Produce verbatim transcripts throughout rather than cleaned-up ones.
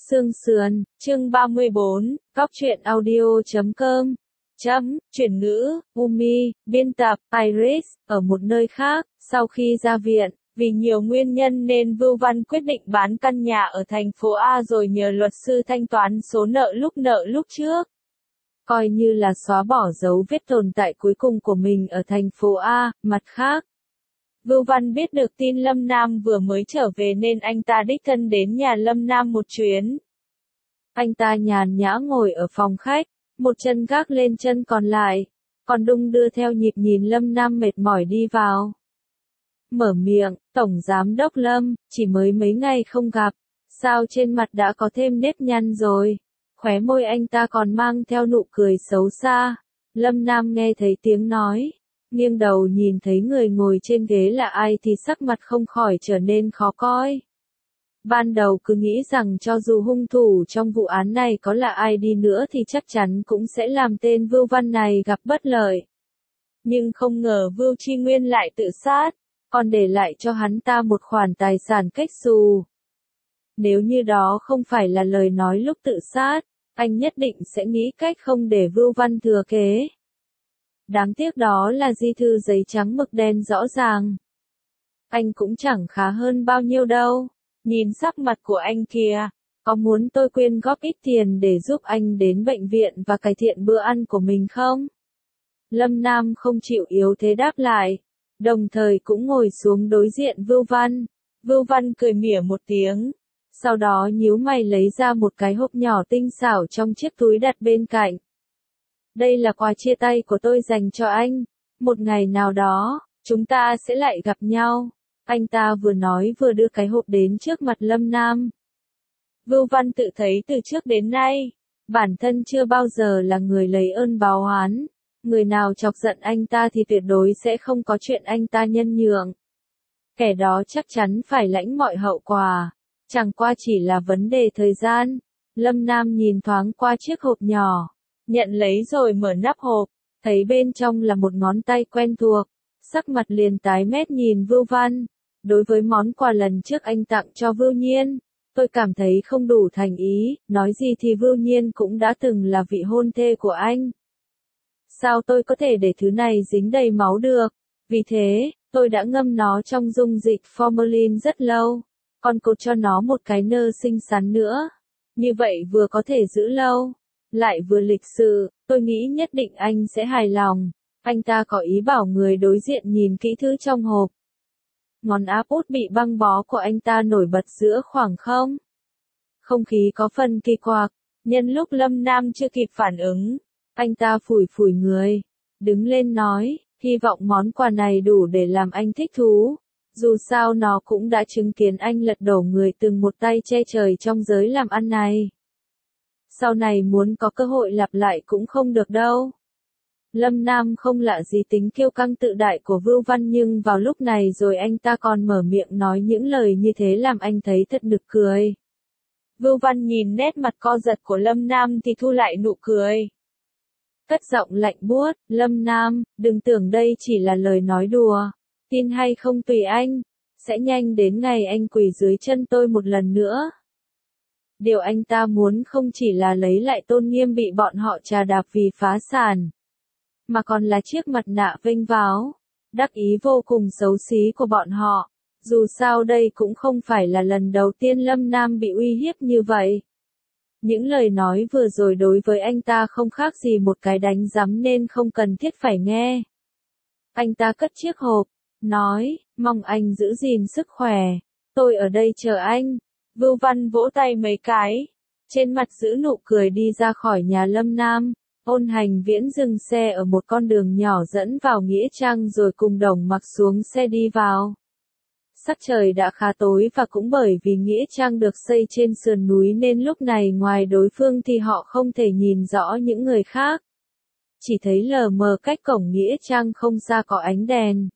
Xương sườn, chương ba mươi bốn, góc truyện audio chấm com. Chấm, chuyển ngữ, Umi, biên tập, Iris, ở một nơi khác, sau khi ra viện, vì nhiều nguyên nhân nên Vưu Văn quyết định bán căn nhà ở thành phố A rồi nhờ luật sư thanh toán số nợ lúc nợ lúc trước. Coi như là xóa bỏ dấu vết tồn tại cuối cùng của mình ở thành phố A, mặt khác. Vưu Văn biết được tin Lâm Nam vừa mới trở về nên anh ta đích thân đến nhà Lâm Nam một chuyến. Anh ta nhàn nhã ngồi ở phòng khách, một chân gác lên chân còn lại, còn đung đưa theo nhịp nhìn Lâm Nam mệt mỏi đi vào. Mở miệng, Tổng Giám đốc Lâm, chỉ mới mấy ngày không gặp, sao trên mặt đã có thêm nếp nhăn rồi, khóe môi anh ta còn mang theo nụ cười xấu xa. Lâm Nam nghe thấy tiếng nói, nghiêng đầu nhìn thấy người ngồi trên ghế là ai thì sắc mặt không khỏi trở nên khó coi. Ban đầu cứ nghĩ rằng cho dù hung thủ trong vụ án này có là ai đi nữa thì chắc chắn cũng sẽ làm tên Vưu Văn này gặp bất lợi. Nhưng không ngờ Vưu Tri Nguyên lại tự sát, còn để lại cho hắn ta một khoản tài sản cách xù. Nếu như đó không phải là lời nói lúc tự sát, anh nhất định sẽ nghĩ cách không để Vưu Văn thừa kế. Đáng tiếc đó là di thư giấy trắng mực đen rõ ràng. Anh cũng chẳng khá hơn bao nhiêu đâu. Nhìn sắc mặt của anh kìa, có muốn tôi quyên góp ít tiền để giúp anh đến bệnh viện và cải thiện bữa ăn của mình không? Lâm Nam không chịu yếu thế đáp lại, đồng thời cũng ngồi xuống đối diện Vưu Văn. Vưu Văn cười mỉa một tiếng, sau đó nhíu mày lấy ra một cái hộp nhỏ tinh xảo trong chiếc túi đặt bên cạnh. Đây là quà chia tay của tôi dành cho anh, một ngày nào đó, chúng ta sẽ lại gặp nhau. Anh ta vừa nói vừa đưa cái hộp đến trước mặt Lâm Nam. Vưu Văn tự thấy từ trước đến nay, bản thân chưa bao giờ là người lấy ơn báo oán. Người nào chọc giận anh ta thì tuyệt đối sẽ không có chuyện anh ta nhân nhượng. Kẻ đó chắc chắn phải lãnh mọi hậu quả. Chẳng qua chỉ là vấn đề thời gian. Lâm Nam nhìn thoáng qua chiếc hộp nhỏ, nhận lấy rồi mở nắp hộp, thấy bên trong là một ngón tay quen thuộc. Sắc mặt liền tái mét nhìn Vưu Văn. Đối với món quà lần trước anh tặng cho Vưu Nhiên, tôi cảm thấy không đủ thành ý, nói gì thì Vưu Nhiên cũng đã từng là vị hôn thê của anh. Sao tôi có thể để thứ này dính đầy máu được? Vì thế, tôi đã ngâm nó trong dung dịch formalin rất lâu, còn cột cho nó một cái nơ xinh xắn nữa. Như vậy vừa có thể giữ lâu, lại vừa lịch sự, tôi nghĩ nhất định anh sẽ hài lòng. Anh ta có ý bảo người đối diện nhìn kỹ thứ trong hộp. Ngón áp út bị băng bó của anh ta nổi bật giữa khoảng không. Không khí có phần kỳ quặc, nhân lúc Lâm Nam chưa kịp phản ứng, anh ta phủi phủi người, đứng lên nói, hy vọng món quà này đủ để làm anh thích thú. Dù sao nó cũng đã chứng kiến anh lật đổ người từng một tay che trời trong giới làm ăn này. Sau này muốn có cơ hội lặp lại cũng không được đâu. Lâm Nam không lạ gì tính kiêu căng tự đại của Vưu Văn, nhưng vào lúc này rồi anh ta còn mở miệng nói những lời như thế làm anh thấy thật nực cười. Vưu Văn nhìn nét mặt co giật của Lâm Nam thì thu lại nụ cười. Cất giọng lạnh buốt, Lâm Nam, đừng tưởng đây chỉ là lời nói đùa. Tin hay không tùy anh, sẽ nhanh đến ngày anh quỳ dưới chân tôi một lần nữa. Điều anh ta muốn không chỉ là lấy lại tôn nghiêm bị bọn họ trà đạp vì phá sản, mà còn là chiếc mặt nạ vênh váo, đắc ý vô cùng xấu xí của bọn họ. Dù sao đây cũng không phải là lần đầu tiên Lâm Nam bị uy hiếp như vậy. Những lời nói vừa rồi đối với anh ta không khác gì một cái đánh giấm nên không cần thiết phải nghe. Anh ta cất chiếc hộp, nói, mong anh giữ gìn sức khỏe, tôi ở đây chờ anh. Vưu Văn vỗ tay mấy cái, trên mặt giữ nụ cười đi ra khỏi nhà Lâm Nam. Ôn Hành Viễn dừng xe ở một con đường nhỏ dẫn vào Nghĩa Trang rồi cùng Đồng Mặc xuống xe đi vào. Sắc trời đã khá tối và cũng bởi vì Nghĩa Trang được xây trên sườn núi nên lúc này ngoài đối phương thì họ không thể nhìn rõ những người khác. Chỉ thấy lờ mờ cách cổng Nghĩa Trang không xa có ánh đèn.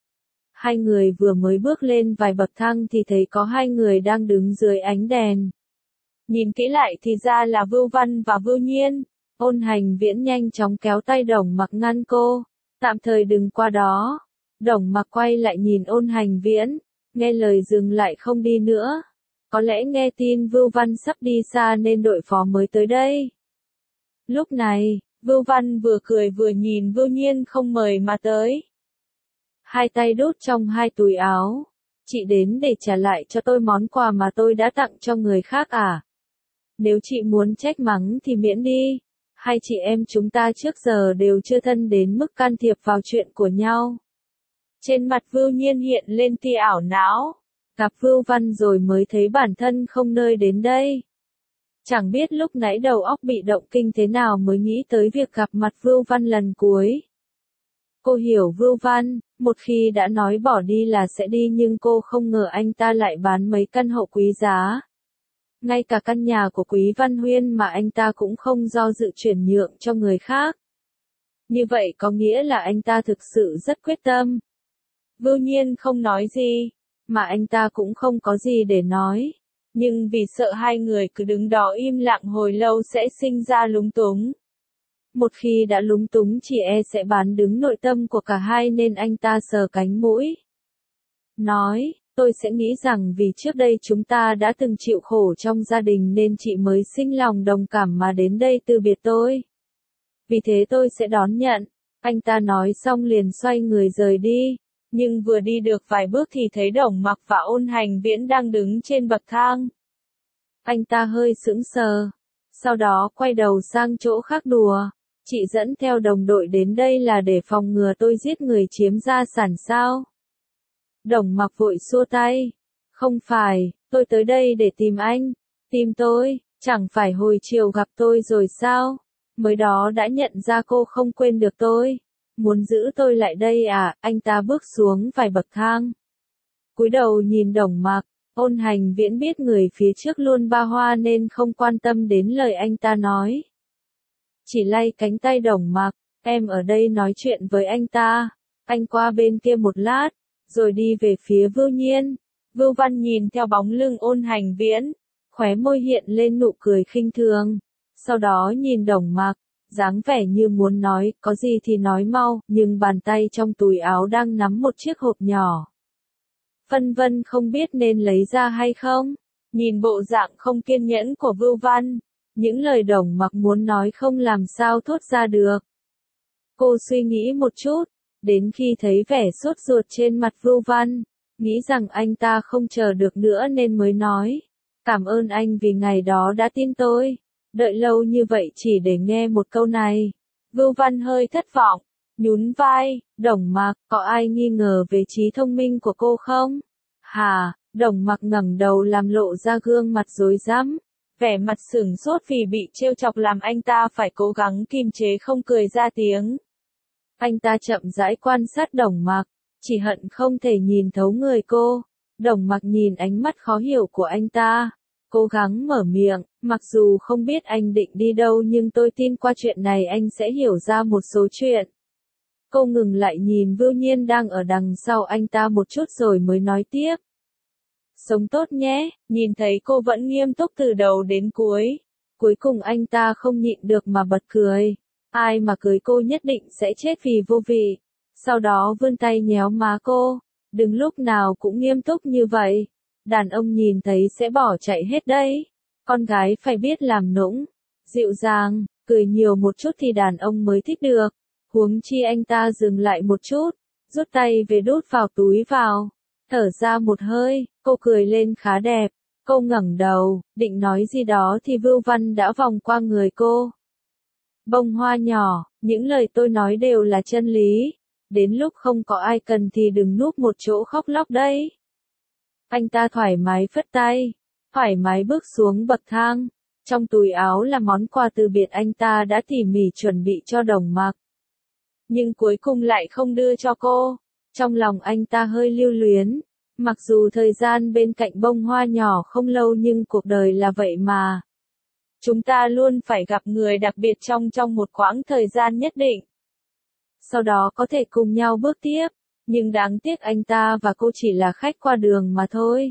Hai người vừa mới bước lên vài bậc thang thì thấy có hai người đang đứng dưới ánh đèn. Nhìn kỹ lại thì ra là Vưu Văn và Vưu Nhiên. Ôn Hành Viễn nhanh chóng kéo tay Đồng Mặc ngăn cô, tạm thời đừng qua đó. Đồng Mặc quay lại nhìn Ôn Hành Viễn, nghe lời dừng lại không đi nữa. có lẽ nghe tin Vưu Văn sắp đi xa nên đội phó mới tới đây. Lúc này, Vưu Văn vừa cười vừa nhìn Vưu Nhiên không mời mà tới. Hai tay đút trong hai túi áo. Chị đến để trả lại cho tôi món quà mà tôi đã tặng cho người khác à? Nếu chị muốn trách mắng thì miễn đi. Hai chị em chúng ta trước giờ đều chưa thân đến mức can thiệp vào chuyện của nhau. Trên mặt Vưu Nhiên hiện lên tia ảo não. Gặp Vưu Văn rồi mới thấy bản thân không nơi đến đây. Chẳng biết lúc nãy đầu óc bị động kinh thế nào mới nghĩ tới việc gặp mặt Vưu Văn lần cuối. Cô hiểu Vưu Văn, một khi đã nói bỏ đi là sẽ đi nhưng cô không ngờ anh ta lại bán mấy căn hộ quý giá. Ngay cả căn nhà của Quý Văn Huyên mà anh ta cũng không do dự chuyển nhượng cho người khác. Như vậy có nghĩa là anh ta thực sự rất quyết tâm. Vưu Nhiên không nói gì, mà anh ta cũng không có gì để nói. Nhưng vì sợ hai người cứ đứng đó im lặng hồi lâu sẽ sinh ra lúng túng. Một khi đã lúng túng chỉ e sẽ bán đứng nội tâm của cả hai nên anh ta sờ cánh mũi. Nói, tôi sẽ nghĩ rằng vì trước đây chúng ta đã từng chịu khổ trong gia đình nên chị mới sinh lòng đồng cảm mà đến đây từ biệt tôi. Vì thế tôi sẽ đón nhận. Anh ta nói xong liền xoay người rời đi. Nhưng vừa đi được vài bước thì thấy Đồng Mặc và Ôn Hành Viễn đang đứng trên bậc thang. Anh ta hơi sững sờ. Sau đó quay đầu sang chỗ khác đùa. Chị dẫn theo đồng đội đến đây là để phòng ngừa tôi giết người chiếm gia sản sao? Đồng Mặc vội xua tay. Không phải, tôi tới đây để tìm anh. Tìm tôi, chẳng phải hồi chiều gặp tôi rồi sao? Mới đó đã nhận ra cô không quên được tôi. Muốn giữ tôi lại đây à? Anh ta bước xuống vài bậc thang. Cúi đầu nhìn Đồng Mặc. Ôn Hành Viễn biết người phía trước luôn ba hoa nên không quan tâm đến lời anh ta nói. Chỉ lay cánh tay Đồng Mặc, em ở đây nói chuyện với anh ta. Anh qua bên kia một lát, rồi đi về phía Vưu Nhiên. Vưu Văn nhìn theo bóng lưng Ôn Hành Viễn, khóe môi hiện lên nụ cười khinh thường. Sau đó nhìn Đồng Mặc, dáng vẻ như muốn nói, có gì thì nói mau, nhưng bàn tay trong túi áo đang nắm một chiếc hộp nhỏ. Phân vân không biết nên lấy ra hay không. Nhìn bộ dạng không kiên nhẫn của Vưu Văn, những lời Đồng Mặc muốn nói không làm sao thốt ra được. Cô suy nghĩ một chút, đến khi thấy vẻ sốt ruột trên mặt Vưu Văn, nghĩ rằng anh ta không chờ được nữa nên mới nói. Cảm ơn anh vì ngày đó đã tin tôi. Đợi lâu như vậy chỉ để nghe một câu này. Vưu Văn hơi thất vọng, nhún vai. Đồng Mặc, có ai nghi ngờ về trí thông minh của cô không? Hà, Đồng Mặc ngẩng đầu làm lộ ra gương mặt rối rắm. Vẻ mặt sửng sốt vì bị trêu chọc làm anh ta phải cố gắng kiềm chế không cười ra tiếng. Anh ta chậm rãi quan sát Đồng Mặc, chỉ hận không thể nhìn thấu người cô. Đồng Mặc nhìn ánh mắt khó hiểu của anh ta, cố gắng mở miệng, mặc dù không biết anh định đi đâu nhưng tôi tin qua chuyện này anh sẽ hiểu ra một số chuyện. Cô ngừng lại nhìn Vưu Nhiên đang ở đằng sau anh ta một chút rồi mới nói tiếp. Sống tốt nhé, nhìn thấy cô vẫn nghiêm túc từ đầu đến cuối. Cuối cùng anh ta không nhịn được mà bật cười. Ai mà cưới cô nhất định sẽ chết vì vô vị. Sau đó vươn tay nhéo má cô. Đừng lúc nào cũng nghiêm túc như vậy. Đàn ông nhìn thấy sẽ bỏ chạy hết đấy. Con gái phải biết làm nũng, dịu dàng, cười nhiều một chút thì đàn ông mới thích được. Huống chi anh ta dừng lại một chút, rút tay về đút vào túi vào. Thở ra một hơi, cô cười lên khá đẹp. Cô ngẩng đầu, định nói gì đó thì Vưu Văn đã vòng qua người cô. Bông hoa nhỏ, những lời tôi nói đều là chân lý. Đến lúc không có ai cần thì đừng núp một chỗ khóc lóc đấy. Anh ta thoải mái phất tay, thoải mái bước xuống bậc thang. Trong túi áo là món quà từ biệt anh ta đã tỉ mỉ chuẩn bị cho Đồng Mặc. Nhưng cuối cùng lại không đưa cho cô. Trong lòng anh ta hơi lưu luyến. Mặc dù thời gian bên cạnh bông hoa nhỏ không lâu nhưng cuộc đời là vậy mà. Chúng ta luôn phải gặp người đặc biệt trong trong một quãng thời gian nhất định. Sau đó có thể cùng nhau bước tiếp. Nhưng đáng tiếc anh ta và cô chỉ là khách qua đường mà thôi.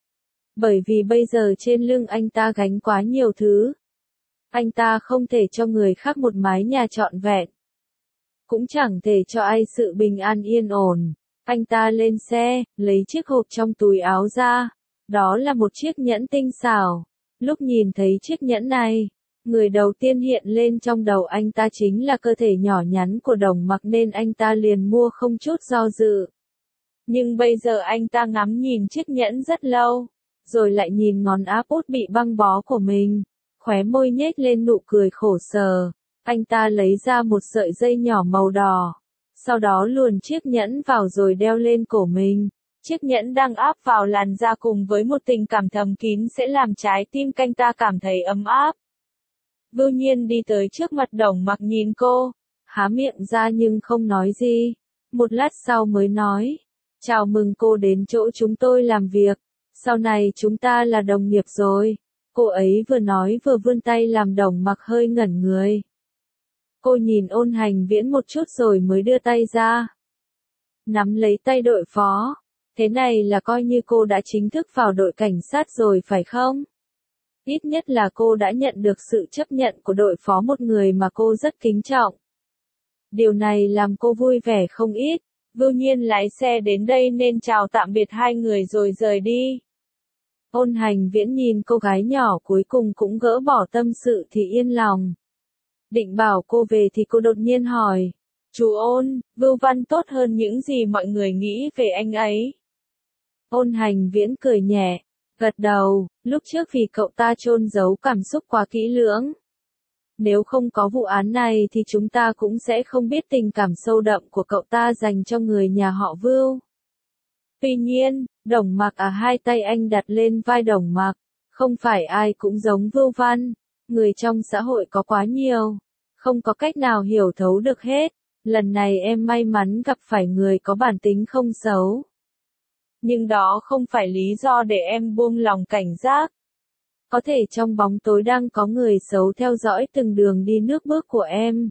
Bởi vì bây giờ trên lưng anh ta gánh quá nhiều thứ. Anh ta không thể cho người khác một mái nhà trọn vẹn. Cũng chẳng thể cho ai sự bình an yên ổn. Anh ta lên xe, lấy chiếc hộp trong túi áo ra. Đó là một chiếc nhẫn tinh xảo. Lúc nhìn thấy chiếc nhẫn này, người đầu tiên hiện lên trong đầu anh ta chính là cơ thể nhỏ nhắn của Đồng Mặc nên anh ta liền mua không chút do dự. Nhưng bây giờ anh ta ngắm nhìn chiếc nhẫn rất lâu, rồi lại nhìn ngón áp út bị băng bó của mình, khóe môi nhếch lên nụ cười khổ sở. Anh ta lấy ra một sợi dây nhỏ màu đỏ, sau đó luồn chiếc nhẫn vào rồi đeo lên cổ mình. Chiếc nhẫn đang áp vào làn da cùng với một tình cảm thầm kín sẽ làm trái tim anh ta cảm thấy ấm áp. Vưu Nhiên đi tới trước mặt Đồng Mặc nhìn cô, há miệng ra nhưng không nói gì. Một lát sau mới nói, chào mừng cô đến chỗ chúng tôi làm việc, sau này chúng ta là đồng nghiệp rồi. Cô ấy vừa nói vừa vươn tay làm Đồng Mặc hơi ngẩn người. Cô nhìn Ôn Hành Viễn một chút rồi mới đưa tay ra, nắm lấy tay đội phó. Thế này là coi như cô đã chính thức vào đội cảnh sát rồi phải không? Ít nhất là cô đã nhận được sự chấp nhận của đội phó, một người mà cô rất kính trọng. Điều này làm cô vui vẻ không ít. Vưu Nhiên lái xe đến đây nên chào tạm biệt hai người rồi rời đi. Ôn Hành Viễn nhìn cô gái nhỏ cuối cùng cũng gỡ bỏ tâm sự thì yên lòng. Định bảo cô về thì cô đột nhiên hỏi, chú Ôn, Vưu Văn tốt hơn những gì mọi người nghĩ về anh ấy. Ôn Hành Viễn cười nhẹ, gật đầu, lúc trước vì cậu ta chôn giấu cảm xúc quá kỹ lưỡng. Nếu không có vụ án này thì chúng ta cũng sẽ không biết tình cảm sâu đậm của cậu ta dành cho người nhà họ Vưu. Tuy nhiên, Đồng Mặc à hai tay anh đặt lên vai Đồng Mặc, không phải ai cũng giống Vưu Văn, người trong xã hội có quá nhiều, không có cách nào hiểu thấu được hết. Lần này em may mắn gặp phải người có bản tính không xấu. Nhưng đó không phải lý do để em buông lòng cảnh giác. Có thể trong bóng tối đang có người xấu theo dõi từng đường đi nước bước của em.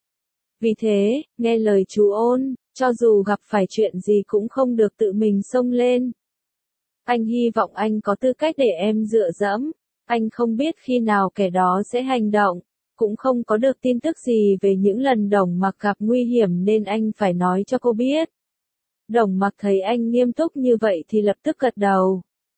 Vì thế, nghe lời chú Ôn, cho dù gặp phải chuyện gì cũng không được tự mình xông lên. Anh hy vọng anh có tư cách để em dựa dẫm. Anh không biết khi nào kẻ đó sẽ hành động, cũng không có được tin tức gì về những lần Đồng Mặc gặp nguy hiểm nên anh phải nói cho cô biết. Đồng Mặc thấy anh nghiêm túc như vậy thì lập tức gật đầu.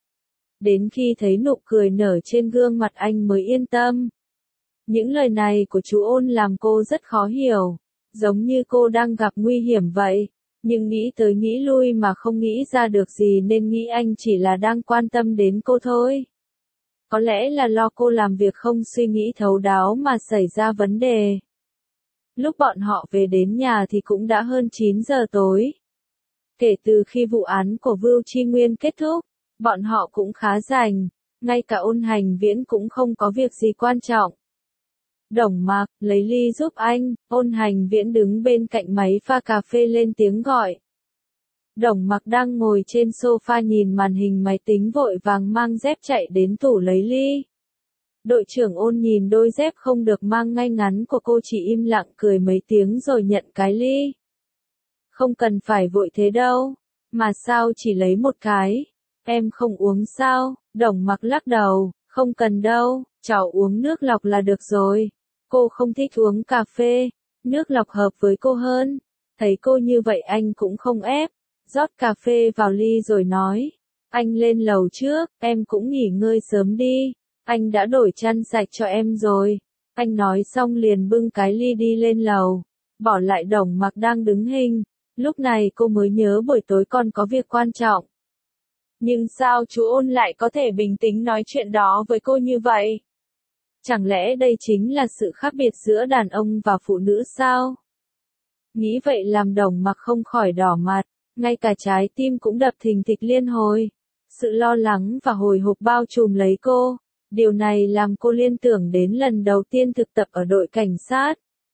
Đến khi thấy nụ cười nở trên gương mặt anh mới yên tâm. Những lời này của chú Ôn làm cô rất khó hiểu, giống như cô đang gặp nguy hiểm vậy, nhưng nghĩ tới nghĩ lui mà không nghĩ ra được gì nên nghĩ anh chỉ là đang quan tâm đến cô thôi. Có lẽ là lo cô làm việc không suy nghĩ thấu đáo mà xảy ra vấn đề. Lúc bọn họ về đến nhà thì cũng đã hơn chín giờ tối. Kể từ khi vụ án của Vưu Tri Nguyên kết thúc, bọn họ cũng khá rảnh, ngay cả Ôn Hành Viễn cũng không có việc gì quan trọng. Đồng Mặc, lấy ly giúp anh. Ôn Hành Viễn đứng bên cạnh máy pha cà phê lên tiếng gọi. Đồng Mặc đang ngồi trên sofa nhìn màn hình máy tính vội vàng mang dép chạy đến tủ lấy ly. Đội trưởng Ôn nhìn đôi dép không được mang ngay ngắn của cô chỉ im lặng cười mấy tiếng rồi nhận cái ly. Không cần phải vội thế đâu, mà sao chỉ lấy một cái, em không uống sao? Đồng Mặc lắc đầu, không cần đâu, cháu uống nước lọc là được rồi. Cô không thích uống cà phê, nước lọc hợp với cô hơn. Thấy cô như vậy anh cũng không ép, rót cà phê vào ly rồi nói, anh lên lầu trước, em cũng nghỉ ngơi sớm đi, anh đã đổi chăn sạch cho em rồi. Anh nói xong liền bưng cái ly đi lên lầu, bỏ lại Đồng Mặc đang đứng hình. Lúc này cô mới nhớ buổi tối còn có việc quan trọng. Nhưng sao chú Ôn lại có thể bình tĩnh nói chuyện đó với cô như vậy? Chẳng lẽ đây chính là sự khác biệt giữa đàn ông và phụ nữ sao? Nghĩ vậy làm Đồng Mặc không khỏi đỏ mặt, ngay cả trái tim cũng đập thình thịch liên hồi. Sự lo lắng và hồi hộp bao trùm lấy cô. Điều này làm cô liên tưởng đến lần đầu tiên thực tập ở đội cảnh sát.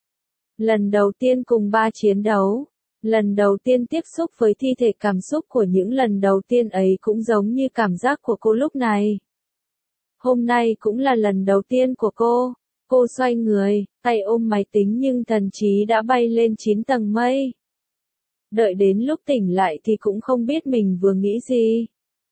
Lần đầu tiên cùng ba chiến đấu. Lần đầu tiên tiếp xúc với thi thể, cảm xúc của những lần đầu tiên ấy cũng giống như cảm giác của cô lúc này. Hôm nay cũng là lần đầu tiên của cô. Cô xoay người, tay ôm máy tính nhưng thần trí đã bay lên chín tầng mây. Đợi đến lúc tỉnh lại thì cũng không biết mình vừa nghĩ gì.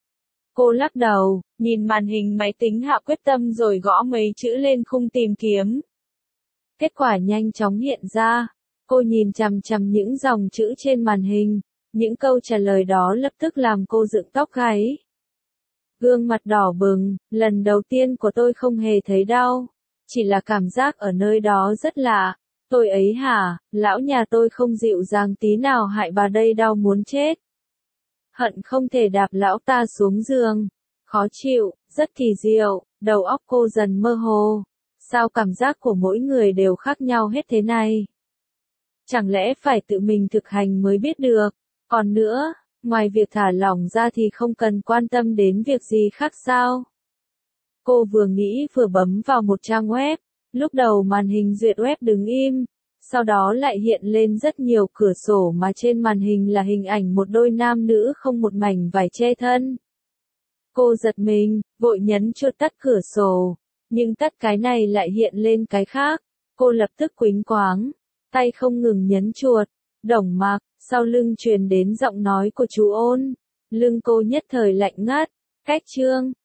Cô lắc đầu, nhìn màn hình máy tính hạ quyết tâm rồi gõ mấy chữ lên khung tìm kiếm. Kết quả nhanh chóng hiện ra. Cô nhìn chằm chằm những dòng chữ trên màn hình, những câu trả lời đó lập tức làm cô dựng tóc gáy. Gương mặt đỏ bừng, lần đầu tiên của tôi không hề thấy đau. Chỉ là cảm giác ở nơi đó rất lạ. Tôi ấy hả, lão nhà tôi không dịu dàng tí nào hại bà đây đau muốn chết. Hận không thể đạp lão ta xuống giường. Khó chịu, rất kỳ diệu, đầu óc cô dần mơ hồ. Sao cảm giác của mỗi người đều khác nhau hết thế này? Chẳng lẽ phải tự mình thực hành mới biết được? Còn nữa, ngoài việc thả lỏng ra thì không cần quan tâm đến việc gì khác sao? Cô vừa nghĩ vừa bấm vào một trang web. Lúc đầu màn hình duyệt web đứng im, sau đó lại hiện lên rất nhiều cửa sổ mà trên màn hình là hình ảnh một đôi nam nữ không một mảnh vải che thân. Cô giật mình, vội nhấn chuột tắt cửa sổ, nhưng tắt cái này lại hiện lên cái khác. Cô lập tức quýnh quáng, tay không ngừng nhấn chuột. Đổng Mạc, sau lưng truyền đến giọng nói của chú Ôn. Lưng cô nhất thời lạnh ngắt. Cách chương